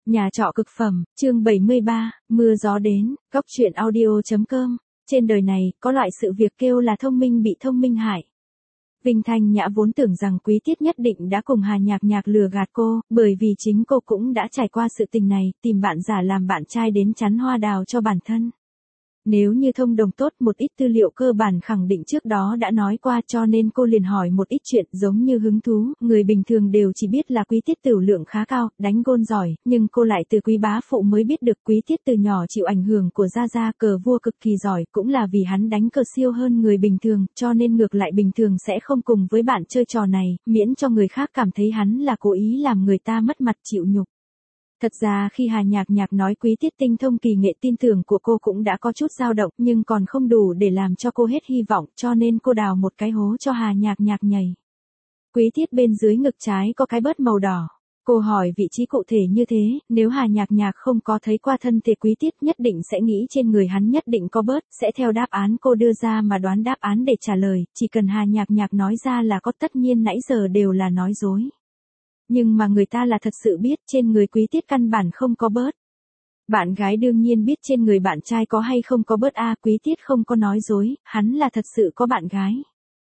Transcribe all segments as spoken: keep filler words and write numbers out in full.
Nhà trọ cực phẩm, chương bảy mươi ba, mưa gió đến, góc truyện audio chấm com. Trên đời này, có loại sự việc kêu là thông minh bị thông minh hại. Vinh Thanh Nhã vốn tưởng rằng Quý Tiết nhất định đã cùng Hà Nhạc Nhạc lừa gạt cô, bởi vì chính cô cũng đã trải qua sự tình này, tìm bạn giả làm bạn trai đến chắn hoa đào cho bản thân. Nếu như thông đồng tốt, một ít tư liệu cơ bản khẳng định trước đó đã nói qua, cho nên cô liền hỏi một ít chuyện giống như hứng thú. Người bình thường đều chỉ biết là Quý Tiết tửu lượng khá cao, đánh gôn giỏi, nhưng cô lại từ Quý bá phụ mới biết được Quý Tiết từ nhỏ chịu ảnh hưởng của gia gia, cờ vua cực kỳ giỏi, cũng là vì hắn đánh cờ siêu hơn người bình thường, cho nên ngược lại bình thường sẽ không cùng với bạn chơi trò này, miễn cho người khác cảm thấy hắn là cố ý làm người ta mất mặt chịu nhục. Thật ra khi Hà Nhạc Nhạc nói Quý Tiết tinh thông kỳ nghệ, tin tưởng của cô cũng đã có chút dao động, nhưng còn không đủ để làm cho cô hết hy vọng, cho nên cô đào một cái hố cho Hà Nhạc Nhạc nhảy. Quý Tiết bên dưới ngực trái có cái bớt màu đỏ. Cô hỏi vị trí cụ thể như thế, nếu Hà Nhạc Nhạc không có thấy qua thân thể Quý Tiết nhất định sẽ nghĩ trên người hắn nhất định có bớt, sẽ theo đáp án cô đưa ra mà đoán đáp án để trả lời, chỉ cần Hà Nhạc Nhạc nói ra là có, tất nhiên nãy giờ đều là nói dối. Nhưng mà người ta là thật sự biết trên người Quý Tiết căn bản không có bớt. Bạn gái đương nhiên biết trên người bạn trai có hay không có bớt a, Quý Tiết không có nói dối, hắn là thật sự có bạn gái.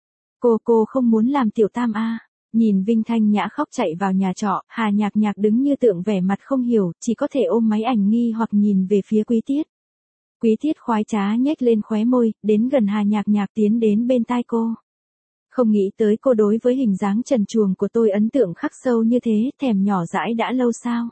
Cô cô không muốn làm tiểu tam a. Nhìn Vinh Thanh Nhã khóc chạy vào nhà trọ, Hà Nhạc Nhạc đứng như tượng vẻ mặt không hiểu, chỉ có thể ôm máy ảnh nghi hoặc nhìn về phía Quý Tiết. Quý Tiết khoái trá nhếch lên khóe môi, đến gần Hà Nhạc Nhạc tiến đến bên tai cô. Không nghĩ tới cô đối với hình dáng trần truồng của tôi ấn tượng khắc sâu như thế, thèm nhỏ dãi đã lâu sao?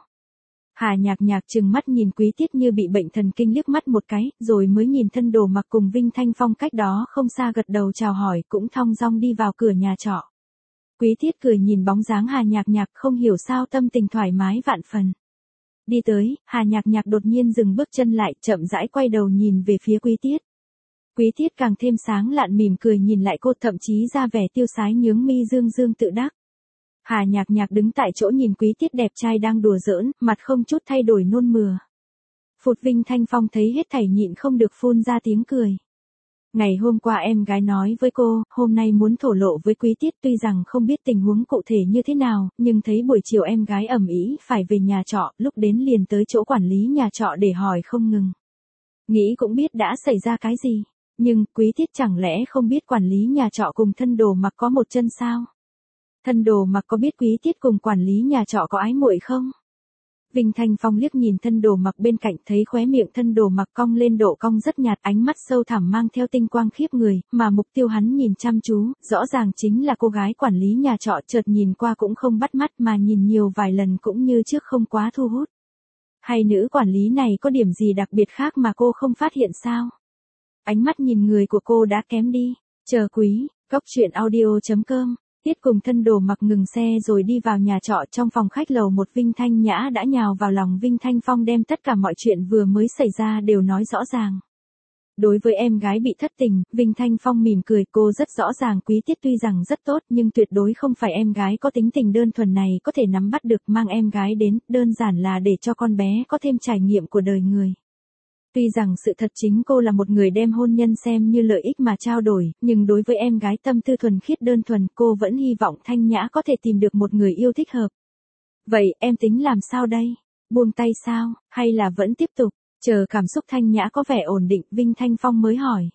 Hà Nhạc Nhạc trừng mắt nhìn Quý Tiết như bị bệnh thần kinh liếc mắt một cái, rồi mới nhìn thân đồ mặc cùng Vinh Thanh Phong cách đó không xa gật đầu chào hỏi, cũng thong dong đi vào cửa nhà trọ. Quý Tiết cười nhìn bóng dáng Hà Nhạc Nhạc, không hiểu sao tâm tình thoải mái vạn phần. Đi tới, Hà Nhạc Nhạc đột nhiên dừng bước chân lại, chậm rãi quay đầu nhìn về phía Quý Tiết. Quý Tiết càng thêm sáng lạn mỉm cười nhìn lại cô, thậm chí ra vẻ tiêu sái nhướng mi dương dương tự đắc. Hà Nhạc Nhạc đứng tại chỗ nhìn Quý Tiết đẹp trai đang đùa giỡn, mặt không chút thay đổi nôn mửa. Phụt Vinh Thanh Phong thấy hết thảy nhịn không được phun ra tiếng cười. Ngày hôm qua em gái nói với cô, hôm nay muốn thổ lộ với Quý Tiết, tuy rằng không biết tình huống cụ thể như thế nào, nhưng thấy buổi chiều em gái ầm ĩ phải về nhà trọ, lúc đến liền tới chỗ quản lý nhà trọ để hỏi không ngừng. Nghĩ cũng biết đã xảy ra cái gì. Nhưng, Quý Tiết chẳng lẽ không biết quản lý nhà trọ cùng thân đồ mặc có một chân sao? Thân đồ mặc có biết Quý Tiết cùng quản lý nhà trọ có ái muội không? Vinh Thanh Phong liếc nhìn thân đồ mặc bên cạnh, thấy khóe miệng thân đồ mặc cong lên độ cong rất nhạt, ánh mắt sâu thẳm mang theo tinh quang khiếp người, mà mục tiêu hắn nhìn chăm chú, rõ ràng chính là cô gái quản lý nhà trọ, chợt nhìn qua cũng không bắt mắt mà nhìn nhiều vài lần cũng như trước không quá thu hút. Hay nữ quản lý này có điểm gì đặc biệt khác mà cô không phát hiện sao? Ánh mắt nhìn người của cô đã kém đi. Chờ quý, góc truyện audio chấm com. Tiết cùng thân đồ mặc ngừng xe rồi đi vào nhà trọ, trong phòng khách lầu một Vinh Thanh Nhã đã nhào vào lòng Vinh Thanh Phong, đem tất cả mọi chuyện vừa mới xảy ra đều nói rõ ràng. Đối với em gái bị thất tình, Vinh Thanh Phong mỉm cười, cô rất rõ ràng Quý Tiết tuy rằng rất tốt nhưng tuyệt đối không phải em gái có tính tình đơn thuần này có thể nắm bắt được, mang em gái đến, đơn giản là để cho con bé có thêm trải nghiệm của đời người. Tuy rằng sự thật chính cô là một người đem hôn nhân xem như lợi ích mà trao đổi, nhưng đối với em gái tâm tư thuần khiết đơn thuần, cô vẫn hy vọng Thanh Nhã có thể tìm được một người yêu thích hợp. Vậy, em tính làm sao đây? Buông tay sao, hay là vẫn tiếp tục? Chờ cảm xúc Thanh Nhã có vẻ ổn định, Vinh Thanh Phong mới hỏi.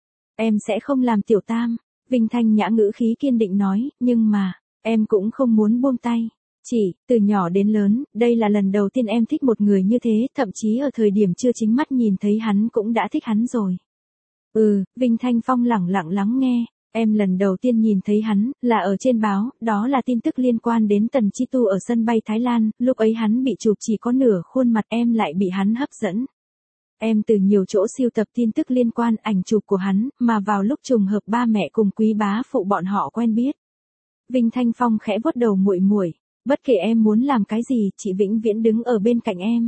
Em sẽ không làm tiểu tam. Vinh Thanh Nhã ngữ khí kiên định nói, nhưng mà, em cũng không muốn buông tay. Chỉ, từ nhỏ đến lớn, đây là lần đầu tiên em thích một người như thế, thậm chí ở thời điểm chưa chính mắt nhìn thấy hắn cũng đã thích hắn rồi. Ừ, Vinh Thanh Phong lẳng lặng lắng nghe, em lần đầu tiên nhìn thấy hắn, là ở trên báo, đó là tin tức liên quan đến Tần Chi Tu ở sân bay Thái Lan, lúc ấy hắn bị chụp chỉ có nửa khuôn mặt, em lại bị hắn hấp dẫn. Em từ nhiều chỗ sưu tập tin tức liên quan ảnh chụp của hắn, mà vào lúc trùng hợp ba mẹ cùng Quý bá phụ bọn họ quen biết. Vinh Thanh Phong khẽ vuốt đầu muội muội. Bất kể em muốn làm cái gì, chị vĩnh viễn đứng ở bên cạnh em.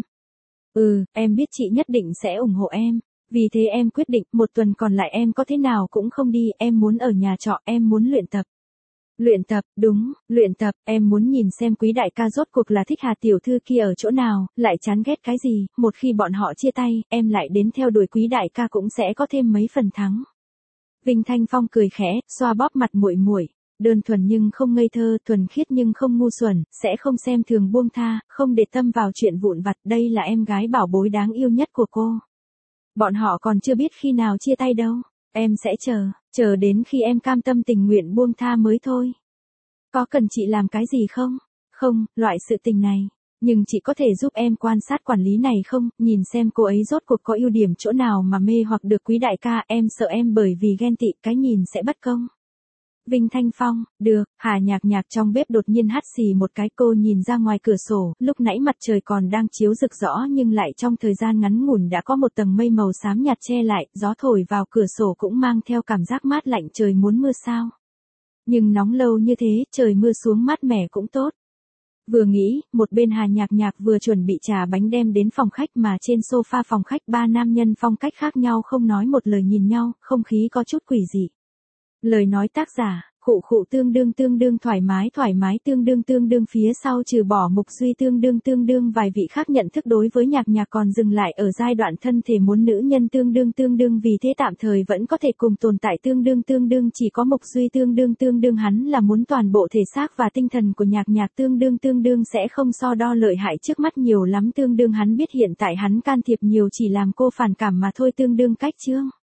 Ừ, em biết chị nhất định sẽ ủng hộ em. Vì thế em quyết định, một tuần còn lại em có thế nào cũng không đi, em muốn ở nhà trọ, em muốn luyện tập. Luyện tập, đúng, luyện tập, em muốn nhìn xem Quý đại ca rốt cuộc là thích Hà tiểu thư kia ở chỗ nào, lại chán ghét cái gì, một khi bọn họ chia tay, em lại đến theo đuổi Quý đại ca cũng sẽ có thêm mấy phần thắng. Vinh Thanh Phong cười khẽ, xoa bóp mặt muội muội. đơn thuần nhưng không ngây thơ, thuần khiết nhưng không ngu xuẩn, sẽ không xem thường buông tha, không để tâm vào chuyện vụn vặt, đây là em gái bảo bối đáng yêu nhất của cô. Bọn họ còn chưa biết khi nào chia tay đâu, em sẽ chờ, chờ đến khi em cam tâm tình nguyện buông tha mới thôi. Có cần chị làm cái gì không? Không, loại sự tình này. Nhưng chị có thể giúp em quan sát quản lý này không, nhìn xem cô ấy rốt cuộc có ưu điểm chỗ nào mà mê hoặc được Quý đại ca, em sợ em bởi vì ghen tị cái nhìn sẽ bất công. Vinh Thanh Phong, được, Hà Nhạc Nhạc trong bếp đột nhiên hắt xì một cái, cô nhìn ra ngoài cửa sổ, lúc nãy mặt trời còn đang chiếu rực rõ nhưng lại trong thời gian ngắn ngủn đã có một tầng mây màu xám nhạt che lại, gió thổi vào cửa sổ cũng mang theo cảm giác mát lạnh, trời muốn mưa sao. Nhưng nóng lâu như thế, trời mưa xuống mát mẻ cũng tốt. Vừa nghĩ, một bên Hà Nhạc Nhạc vừa chuẩn bị trà bánh đem đến phòng khách mà trên sofa phòng khách ba nam nhân phong cách khác nhau không nói một lời nhìn nhau, không khí có chút quỷ dị. Lời nói tác giả, khụ khụ tương đương tương đương thoải mái thoải mái tương đương tương đương phía sau trừ bỏ Mục Duy tương đương tương đương vài vị khác nhận thức đối với Nhạc Nhạc còn dừng lại ở giai đoạn thân thể muốn nữ nhân tương đương tương đương vì thế tạm thời vẫn có thể cùng tồn tại tương đương tương đương chỉ có Mục Duy tương đương tương đương hắn là muốn toàn bộ thể xác và tinh thần của Nhạc Nhạc tương đương tương đương sẽ không so đo lợi hại trước mắt nhiều lắm tương đương hắn biết hiện tại hắn can thiệp nhiều chỉ làm cô phản cảm mà thôi tương đương cách chương.